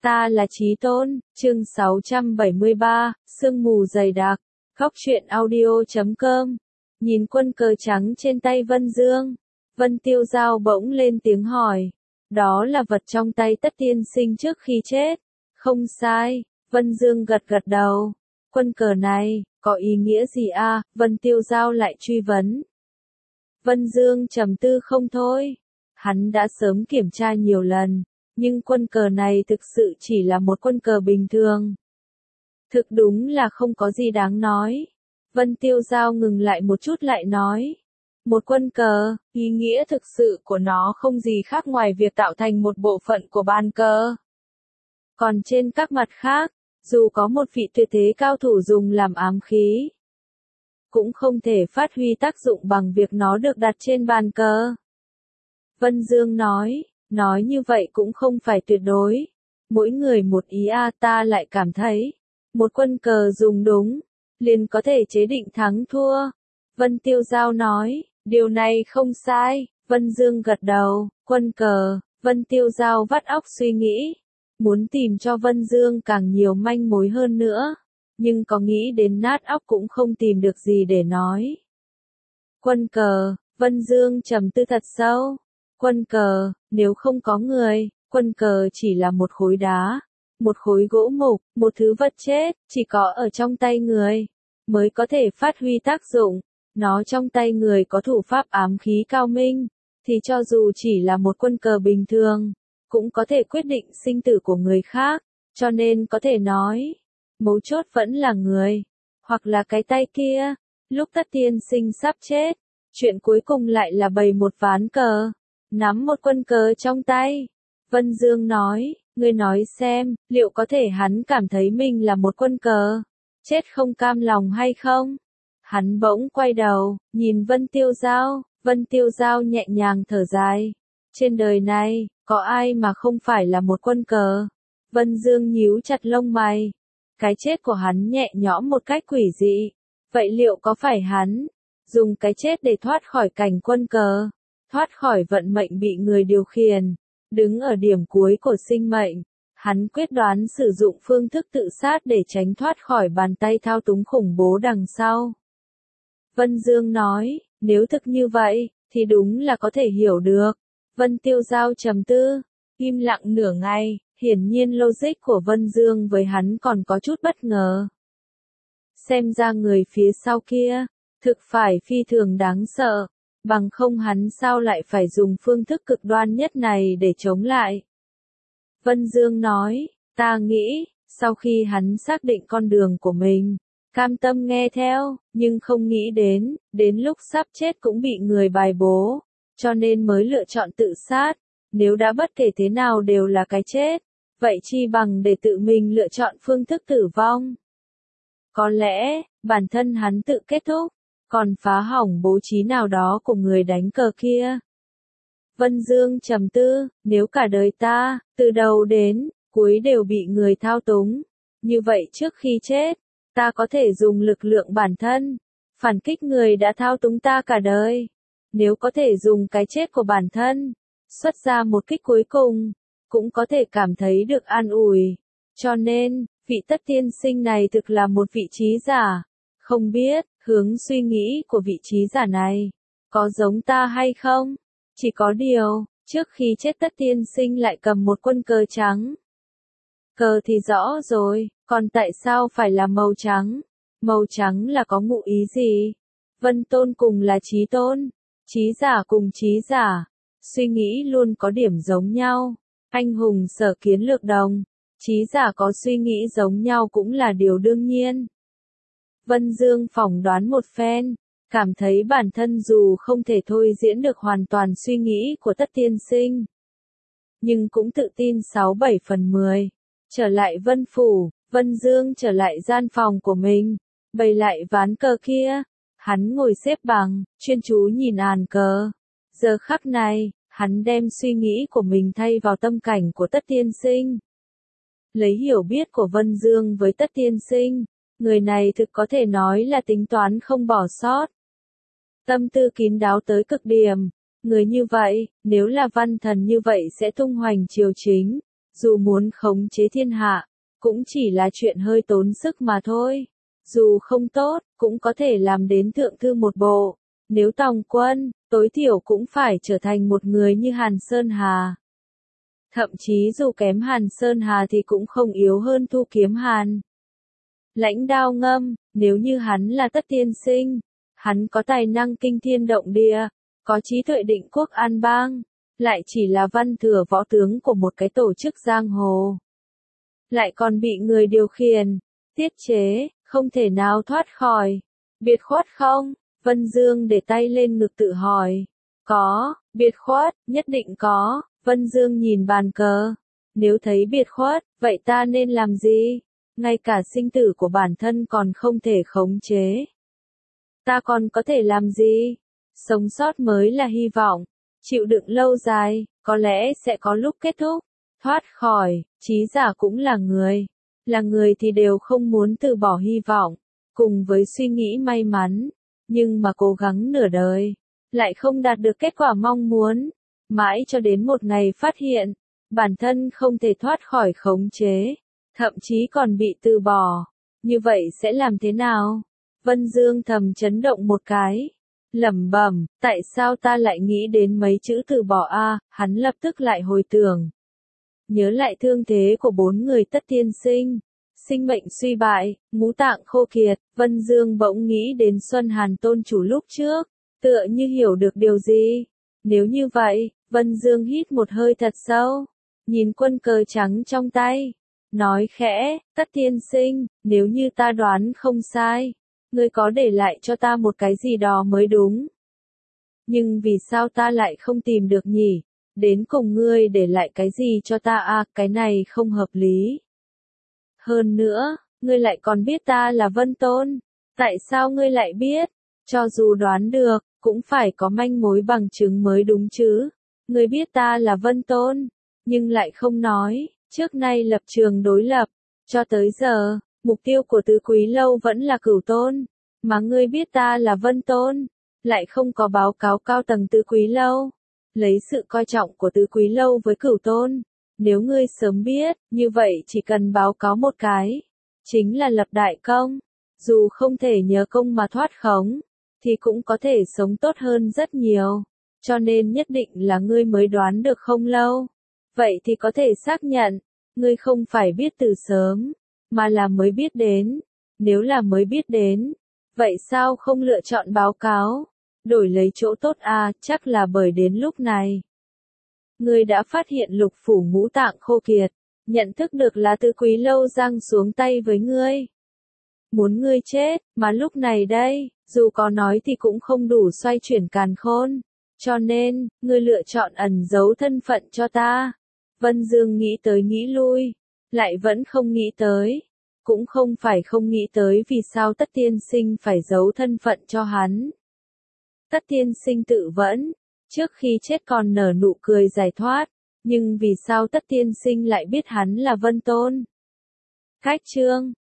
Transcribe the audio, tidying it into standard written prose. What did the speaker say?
Ta là Chí Tôn, chương 673, sương mù dày đặc, góc truyện audio.com. Nhìn quân cờ trắng trên tay Vân Dương, Vân Tiêu Giao bỗng lên tiếng hỏi. Đó là vật trong tay Tất Tiên Sinh trước khi chết. Không sai, Vân Dương gật gật đầu. Quân cờ này, có ý nghĩa gì à? Vân Tiêu Giao lại truy vấn. Vân Dương trầm tư không thôi. Hắn đã sớm kiểm tra nhiều lần. Nhưng quân cờ này thực sự chỉ là một quân cờ bình thường. Thực đúng là không có gì đáng nói. Vân Tiêu Giao ngừng lại một chút lại nói. Một quân cờ, ý nghĩa thực sự của nó không gì khác ngoài việc tạo thành một bộ phận của bàn cờ. Còn trên các mặt khác, dù có một vị tuyệt thế cao thủ dùng làm ám khí, cũng không thể phát huy tác dụng bằng việc nó được đặt trên bàn cờ. Vân Dương nói như vậy cũng không phải tuyệt đối. Mỗi người một ý à, ta lại cảm thấy, một quân cờ dùng đúng, liền có thể chế định thắng thua. Vân Tiêu Giao nói, điều này không sai. Vân Dương gật đầu, quân cờ. Vân Tiêu Giao vắt óc suy nghĩ, muốn tìm cho Vân Dương càng nhiều manh mối hơn nữa, nhưng có nghĩ đến nát óc cũng không tìm được gì để nói. Quân cờ. Vân Dương trầm tư thật sâu. Quân cờ, nếu không có người, quân cờ chỉ là một khối đá, một khối gỗ mục, một thứ vật chết, chỉ có ở trong tay người mới có thể phát huy tác dụng. Nó trong tay người có thủ pháp ám khí cao minh, thì cho dù chỉ là một quân cờ bình thường, cũng có thể quyết định sinh tử của người khác, cho nên có thể nói, mấu chốt vẫn là người, hoặc là cái tay kia. Lúc Tất Tiên Sinh sắp chết, chuyện cuối cùng lại là bày một ván cờ, nắm một quân cờ trong tay. Vân Dương nói, ngươi nói xem, liệu có thể hắn cảm thấy mình là một quân cờ, chết không cam lòng hay không? Hắn bỗng quay đầu, nhìn Vân Tiêu Giao. Vân Tiêu Giao nhẹ nhàng thở dài. Trên đời này, có ai mà không phải là một quân cờ? Vân Dương nhíu chặt lông mày. Cái chết của hắn nhẹ nhõm một cách quỷ dị. Vậy liệu có phải hắn dùng cái chết để thoát khỏi cảnh quân cờ, thoát khỏi vận mệnh bị người điều khiển, đứng ở điểm cuối của sinh mệnh? Hắn quyết đoán sử dụng phương thức tự sát để tránh thoát khỏi bàn tay thao túng khủng bố đằng sau. Vân Dương nói, nếu thực như vậy, thì đúng là có thể hiểu được. Vân Tiêu Giao trầm tư, im lặng nửa ngày, hiển nhiên logic của Vân Dương với hắn còn có chút bất ngờ. Xem ra người phía sau kia, thực phải phi thường đáng sợ, bằng không hắn sao lại phải dùng phương thức cực đoan nhất này để chống lại. Vân Dương nói, ta nghĩ, sau khi hắn xác định con đường của mình, cam tâm nghe theo, nhưng không nghĩ đến lúc sắp chết cũng bị người bài bố, cho nên mới lựa chọn tự sát. Nếu đã bất kể thế nào đều là cái chết, vậy chi bằng để tự mình lựa chọn phương thức tử vong. Có lẽ, bản thân hắn tự kết thúc, còn phá hỏng bố trí nào đó của người đánh cờ kia. Vân Dương trầm tư, nếu cả đời ta, từ đầu đến cuối đều bị người thao túng, như vậy trước khi chết, ta có thể dùng lực lượng bản thân, phản kích người đã thao túng ta cả đời. Nếu có thể dùng cái chết của bản thân, xuất ra một kích cuối cùng, cũng có thể cảm thấy được an ủi. Cho nên, vị Tất Tiên Sinh này thực là một vị trí giả. Không biết, hướng suy nghĩ của vị trí giả này, có giống ta hay không? Chỉ có điều, trước khi chết Tất Tiên Sinh lại cầm một quân cờ trắng. Cờ thì rõ rồi, còn tại sao phải là màu trắng? Màu trắng là có ngụ ý gì? Vân Tôn cùng là Chí Tôn, trí giả cùng trí giả, suy nghĩ luôn có điểm giống nhau. Anh hùng sở kiến lược đồng, trí giả có suy nghĩ giống nhau cũng là điều đương nhiên. Vân Dương phỏng đoán một phen, cảm thấy bản thân dù không thể thôi diễn được hoàn toàn suy nghĩ của Tất Tiên Sinh, nhưng cũng tự tin 6-7/10. Trở lại Vân Phủ, Vân Dương trở lại gian phòng của mình, bày lại ván cờ kia. Hắn ngồi xếp bằng, chuyên chú nhìn án cờ. Giờ khắc này, hắn đem suy nghĩ của mình thay vào tâm cảnh của Tất Tiên Sinh. Lấy hiểu biết của Vân Dương với Tất Tiên Sinh, người này thực có thể nói là tính toán không bỏ sót. Tâm tư kín đáo tới cực điểm. Người như vậy, nếu là văn thần như vậy sẽ tung hoành triều chính, Dù muốn khống chế thiên hạ, cũng chỉ là chuyện hơi tốn sức mà thôi. Dù không tốt, cũng có thể làm đến thượng thư một bộ. Nếu tòng quân, tối thiểu cũng phải trở thành một người như Hàn Sơn Hà. Thậm chí dù kém Hàn Sơn Hà thì cũng không yếu hơn Thu Kiếm Hàn. Lãnh Đao Ngâm, nếu như hắn là Tất Tiên Sinh, hắn có tài năng kinh thiên động địa, có trí tuệ định quốc an bang, lại chỉ là văn thừa võ tướng của một cái tổ chức giang hồ. Lại còn bị người điều khiển, tiết chế, không thể nào thoát khỏi. Biệt khuất không? Vân Dương để tay lên ngực tự hỏi. Có, biệt khuất, nhất định có. Vân Dương nhìn bàn cờ. Nếu thấy biệt khuất, vậy ta nên làm gì? Ngay cả sinh tử của bản thân còn không thể khống chế. Ta còn có thể làm gì? Sống sót mới là hy vọng. Chịu đựng lâu dài, có lẽ sẽ có lúc kết thúc. Thoát khỏi, trí giả cũng là người. Là người thì đều không muốn từ bỏ hy vọng. Cùng với suy nghĩ may mắn. Nhưng mà cố gắng nửa đời. Lại không đạt được kết quả mong muốn. Mãi cho đến một ngày phát hiện. Bản thân không thể thoát khỏi khống chế. Thậm chí còn bị từ bỏ. Như vậy sẽ làm thế nào? Vân Dương thầm chấn động một cái. Lẩm bẩm, tại sao ta lại nghĩ đến mấy chữ từ bỏ a? Hắn lập tức lại hồi tưởng. Nhớ lại thương thế của 4 người Tất Tiên Sinh. Sinh mệnh suy bại, ngũ tạng khô kiệt, Vân Dương bỗng nghĩ đến Xuân Hàn Tôn chủ lúc trước. Tựa như hiểu được điều gì. Nếu như vậy, Vân Dương hít một hơi thật sâu. Nhìn quân cờ trắng trong tay. Nói khẽ, Tất Tiên Sinh, nếu như ta đoán không sai, ngươi có để lại cho ta một cái gì đó mới đúng. Nhưng vì sao ta lại không tìm được nhỉ? Đến cùng ngươi để lại cái gì cho ta à, cái này không hợp lý. Hơn nữa, ngươi lại còn biết ta là Vân Tôn. Tại sao ngươi lại biết? Cho dù đoán được, cũng phải có manh mối bằng chứng mới đúng chứ. Ngươi biết ta là Vân Tôn, nhưng lại không nói. Trước nay lập trường đối lập, cho tới giờ, mục tiêu của Tứ Quý Lâu vẫn là Cửu Tôn, mà ngươi biết ta là Vân Tôn, lại không có báo cáo cao tầng Tứ Quý Lâu, lấy sự coi trọng của Tứ Quý Lâu với Cửu Tôn, nếu ngươi sớm biết, như vậy chỉ cần báo cáo một cái, chính là lập đại công, dù không thể nhờ công mà thoát khống, thì cũng có thể sống tốt hơn rất nhiều, cho nên nhất định là ngươi mới đoán được không lâu. Vậy thì có thể xác nhận, ngươi không phải biết từ sớm, mà là mới biết đến. Nếu là mới biết đến, vậy sao không lựa chọn báo cáo, đổi lấy chỗ tốt à, chắc là bởi đến lúc này. Ngươi đã phát hiện lục phủ ngũ tạng khô kiệt, nhận thức được là Tứ Quý Lâu giang xuống tay với ngươi. Muốn ngươi chết, mà lúc này đây, dù có nói thì cũng không đủ xoay chuyển càn khôn. Cho nên, ngươi lựa chọn ẩn giấu thân phận cho ta. Vân Dương nghĩ tới nghĩ lui, lại vẫn không nghĩ tới. Cũng không phải không nghĩ tới vì sao Tất Tiên Sinh phải giấu thân phận cho hắn. Tất Tiên Sinh tự vẫn, trước khi chết còn nở nụ cười giải thoát, nhưng vì sao Tất Tiên Sinh lại biết hắn là Vân Tôn? Cách chương